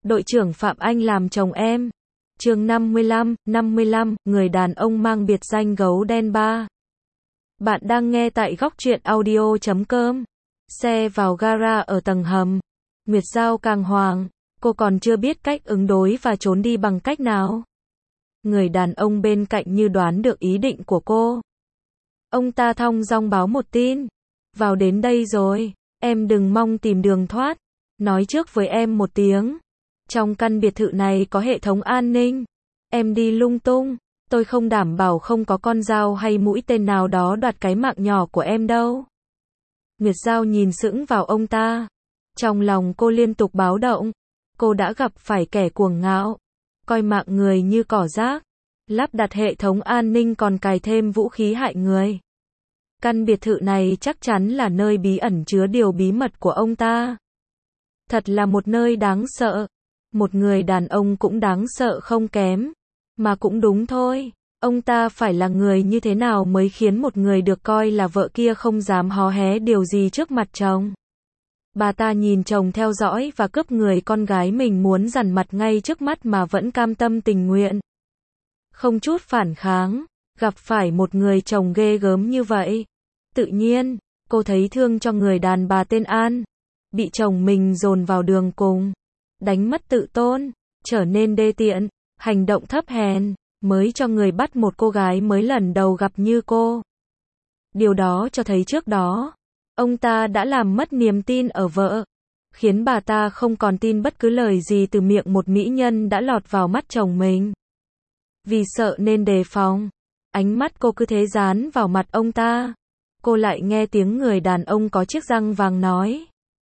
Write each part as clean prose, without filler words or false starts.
đội trưởng Phạm Anh làm chồng em. Chương 55, người đàn ông mang biệt danh gấu đen 3. Bạn đang nghe tại góc truyện audio.com. Xe vào gara ở tầng hầm. Nguyệt Giao càng hoảng, cô còn chưa biết cách ứng đối và trốn đi bằng cách nào. Người đàn ông bên cạnh như đoán được ý định của cô. Ông ta thong dong báo một tin. Vào đến đây rồi, em đừng mong tìm đường thoát. Nói trước với em một tiếng. Trong căn biệt thự này có hệ thống an ninh. Em đi lung tung, tôi không đảm bảo không có con dao hay mũi tên nào đó đoạt cái mạng nhỏ của em đâu. Nguyệt Giao nhìn sững vào ông ta. Trong lòng cô liên tục báo động. Cô đã gặp phải kẻ cuồng ngạo, coi mạng người như cỏ rác, lắp đặt hệ thống an ninh còn cài thêm vũ khí hại người. Căn biệt thự này chắc chắn là nơi bí ẩn chứa điều bí mật của ông ta. Thật là một nơi đáng sợ. Một người đàn ông cũng đáng sợ không kém. Mà cũng đúng thôi. Ông ta phải là người như thế nào mới khiến một người được coi là vợ kia không dám hó hé điều gì trước mặt chồng. Bà ta nhìn chồng theo dõi và cướp người con gái mình muốn dằn mặt ngay trước mắt mà vẫn cam tâm tình nguyện. Không chút phản kháng, gặp phải một người chồng ghê gớm như vậy. Tự nhiên, cô thấy thương cho người đàn bà tên An. Bị chồng mình dồn vào đường cùng. Đánh mất tự tôn, trở nên đê tiện, hành động thấp hèn, mới cho người bắt một cô gái mới lần đầu gặp như cô. Điều đó cho thấy trước đó, ông ta đã làm mất niềm tin ở vợ, khiến bà ta không còn tin bất cứ lời gì từ miệng một mỹ nhân đã lọt vào mắt chồng mình. Vì sợ nên đề phòng, ánh mắt cô cứ thế dán vào mặt ông ta. Cô lại nghe tiếng người đàn ông có chiếc răng vàng nói.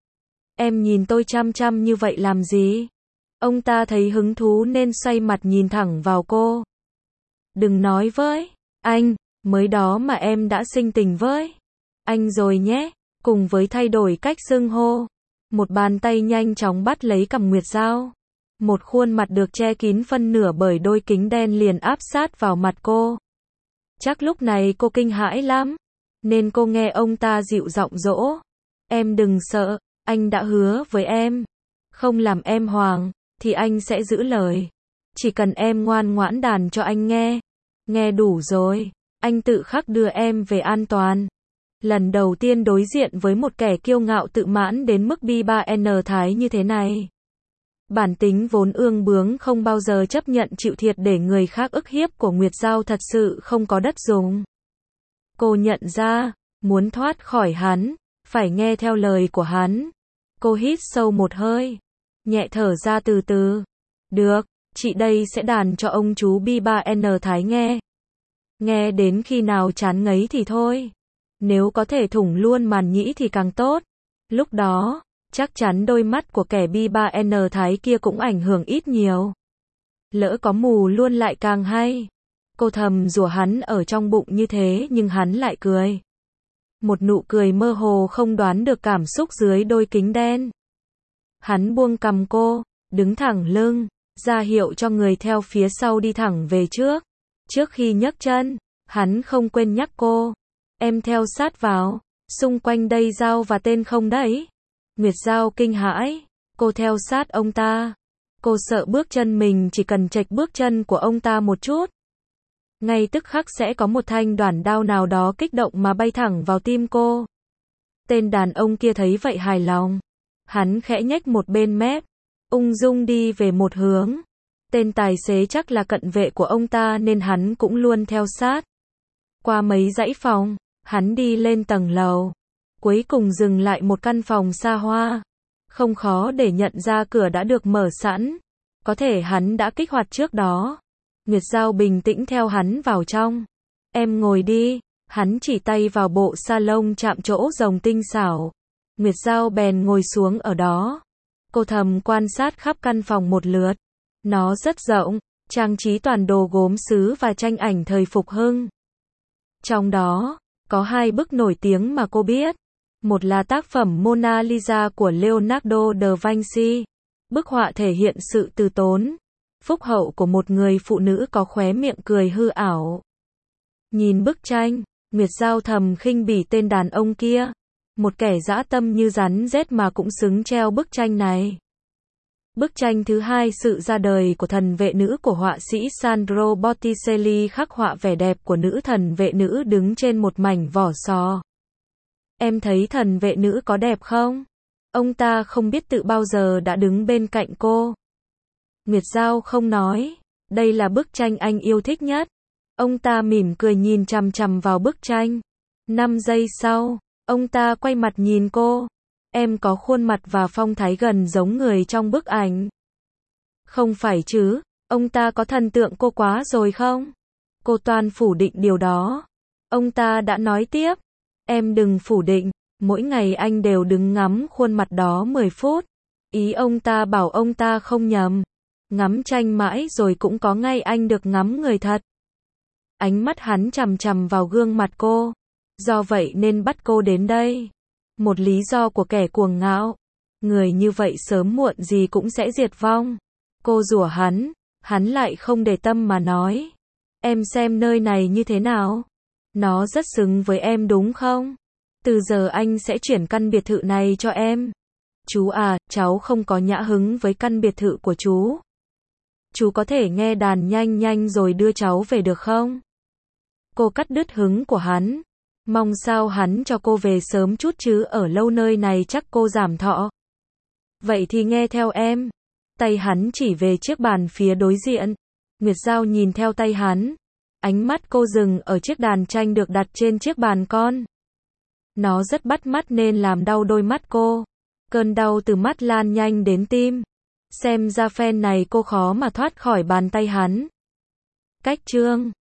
Em nhìn tôi chăm chăm như vậy làm gì? Ông ta thấy hứng thú nên xoay mặt nhìn thẳng vào cô. Đừng nói với anh, mới đó mà em đã sinh tình với anh rồi nhé. Cùng với thay đổi cách xưng hô, một bàn tay nhanh chóng bắt lấy cằm Nguyệt Giao. Một khuôn mặt được che kín phân nửa bởi đôi kính đen liền áp sát vào mặt cô. Chắc lúc này cô kinh hãi lắm, nên cô nghe ông ta dịu giọng dỗ. Em đừng sợ, anh đã hứa với em, không làm em hoảng, thì anh sẽ giữ lời. Chỉ cần em ngoan ngoãn đàn cho anh nghe. Nghe đủ rồi, anh tự khắc đưa em về an toàn. Lần đầu tiên đối diện với một kẻ kiêu ngạo tự mãn đến mức bi-ba-n thái như thế này. Bản tính vốn ương bướng không bao giờ chấp nhận chịu thiệt để người khác ức hiếp của Nguyệt Giao thật sự không có đất dùng. Cô nhận ra, muốn thoát khỏi hắn, phải nghe theo lời của hắn. Cô hít sâu một hơi, nhẹ thở ra từ từ. Được, chị đây sẽ đàn cho ông chú bi-ba-n thái nghe. Nghe đến khi nào chán ngấy thì thôi. Nếu có thể thủng luôn màn nhĩ thì càng tốt. Lúc đó, chắc chắn đôi mắt của kẻ bi-ba-n thái kia cũng ảnh hưởng ít nhiều. Lỡ có mù luôn lại càng hay. Cô thầm rủa hắn ở trong bụng như thế nhưng hắn lại cười. Một nụ cười mơ hồ không đoán được cảm xúc dưới đôi kính đen. Hắn buông cằm cô, đứng thẳng lưng, ra hiệu cho người theo phía sau đi thẳng về trước. Trước khi nhấc chân, hắn không quên nhắc cô. Em theo sát vào, xung quanh đây dao và tên không đấy? Nguyệt Giao kinh hãi, cô theo sát ông ta. Cô sợ bước chân mình chỉ cần chệch bước chân của ông ta một chút. Ngay tức khắc sẽ có một thanh đoản đao nào đó kích động mà bay thẳng vào tim cô. Tên đàn ông kia thấy vậy hài lòng. Hắn khẽ nhếch một bên mép, ung dung đi về một hướng. Tên tài xế chắc là cận vệ của ông ta nên hắn cũng luôn theo sát. Qua mấy dãy phòng, hắn đi lên tầng lầu. Cuối cùng dừng lại một căn phòng xa hoa. Không khó để nhận ra cửa đã được mở sẵn. Có thể hắn đã kích hoạt trước đó. Nguyệt Giao bình tĩnh theo hắn vào trong. Em ngồi đi. Hắn chỉ tay vào bộ salon chạm trổ rồng tinh xảo. Nguyệt Giao bèn ngồi xuống ở đó. Cô thầm quan sát khắp căn phòng một lượt. Nó rất rộng, trang trí toàn đồ gốm sứ và tranh ảnh thời phục hưng. Trong đó, có hai bức nổi tiếng mà cô biết. Một là tác phẩm Mona Lisa của Leonardo da Vinci. Bức họa thể hiện sự từ tốn, phúc hậu của một người phụ nữ có khóe miệng cười hư ảo. Nhìn bức tranh, Nguyệt Giao thầm khinh bỉ tên đàn ông kia. Một kẻ dã tâm như rắn rết mà cũng xứng treo bức tranh này. Bức tranh thứ hai, sự ra đời của thần vệ nữ của họa sĩ Sandro Botticelli, khắc họa vẻ đẹp của nữ thần vệ nữ đứng trên một mảnh vỏ sò. Em thấy thần vệ nữ có đẹp không? Ông ta không biết tự bao giờ đã đứng bên cạnh cô. Nguyệt Giao không nói. Đây là bức tranh anh yêu thích nhất. Ông ta mỉm cười nhìn chằm chằm vào bức tranh. 5 giây sau, ông ta quay mặt nhìn cô. Em có khuôn mặt và phong thái gần giống người trong bức ảnh. Không phải chứ, ông ta có thần tượng cô quá rồi không? Cô toàn phủ định điều đó. Ông ta đã nói tiếp. Em đừng phủ định, mỗi ngày anh đều đứng ngắm khuôn mặt đó 10 phút. Ý ông ta bảo ông ta không nhầm. Ngắm tranh mãi rồi cũng có ngày anh được ngắm người thật. Ánh mắt hắn chằm chằm vào gương mặt cô. Do vậy nên bắt cô đến đây. Một lý do của kẻ cuồng ngạo. Người như vậy sớm muộn gì cũng sẽ diệt vong. Cô rủa hắn lại không để tâm mà nói. Em xem nơi này như thế nào? Nó rất xứng với em đúng không? Từ giờ anh sẽ chuyển căn biệt thự này cho em. Chú à, cháu không có nhã hứng với căn biệt thự của chú. Chú có thể nghe đàn nhanh nhanh rồi đưa cháu về được không? Cô cắt đứt hứng của hắn. Mong sao hắn cho cô về sớm chút chứ ở lâu nơi này chắc cô giảm thọ. Vậy thì nghe theo em. Tay hắn chỉ về chiếc bàn phía đối diện. Nguyệt Giao nhìn theo tay hắn. Ánh mắt cô dừng ở chiếc đàn tranh được đặt trên chiếc bàn con. Nó rất bắt mắt nên làm đau đôi mắt cô. Cơn đau từ mắt lan nhanh đến tim. Xem ra phen này cô khó mà thoát khỏi bàn tay hắn. Cách chương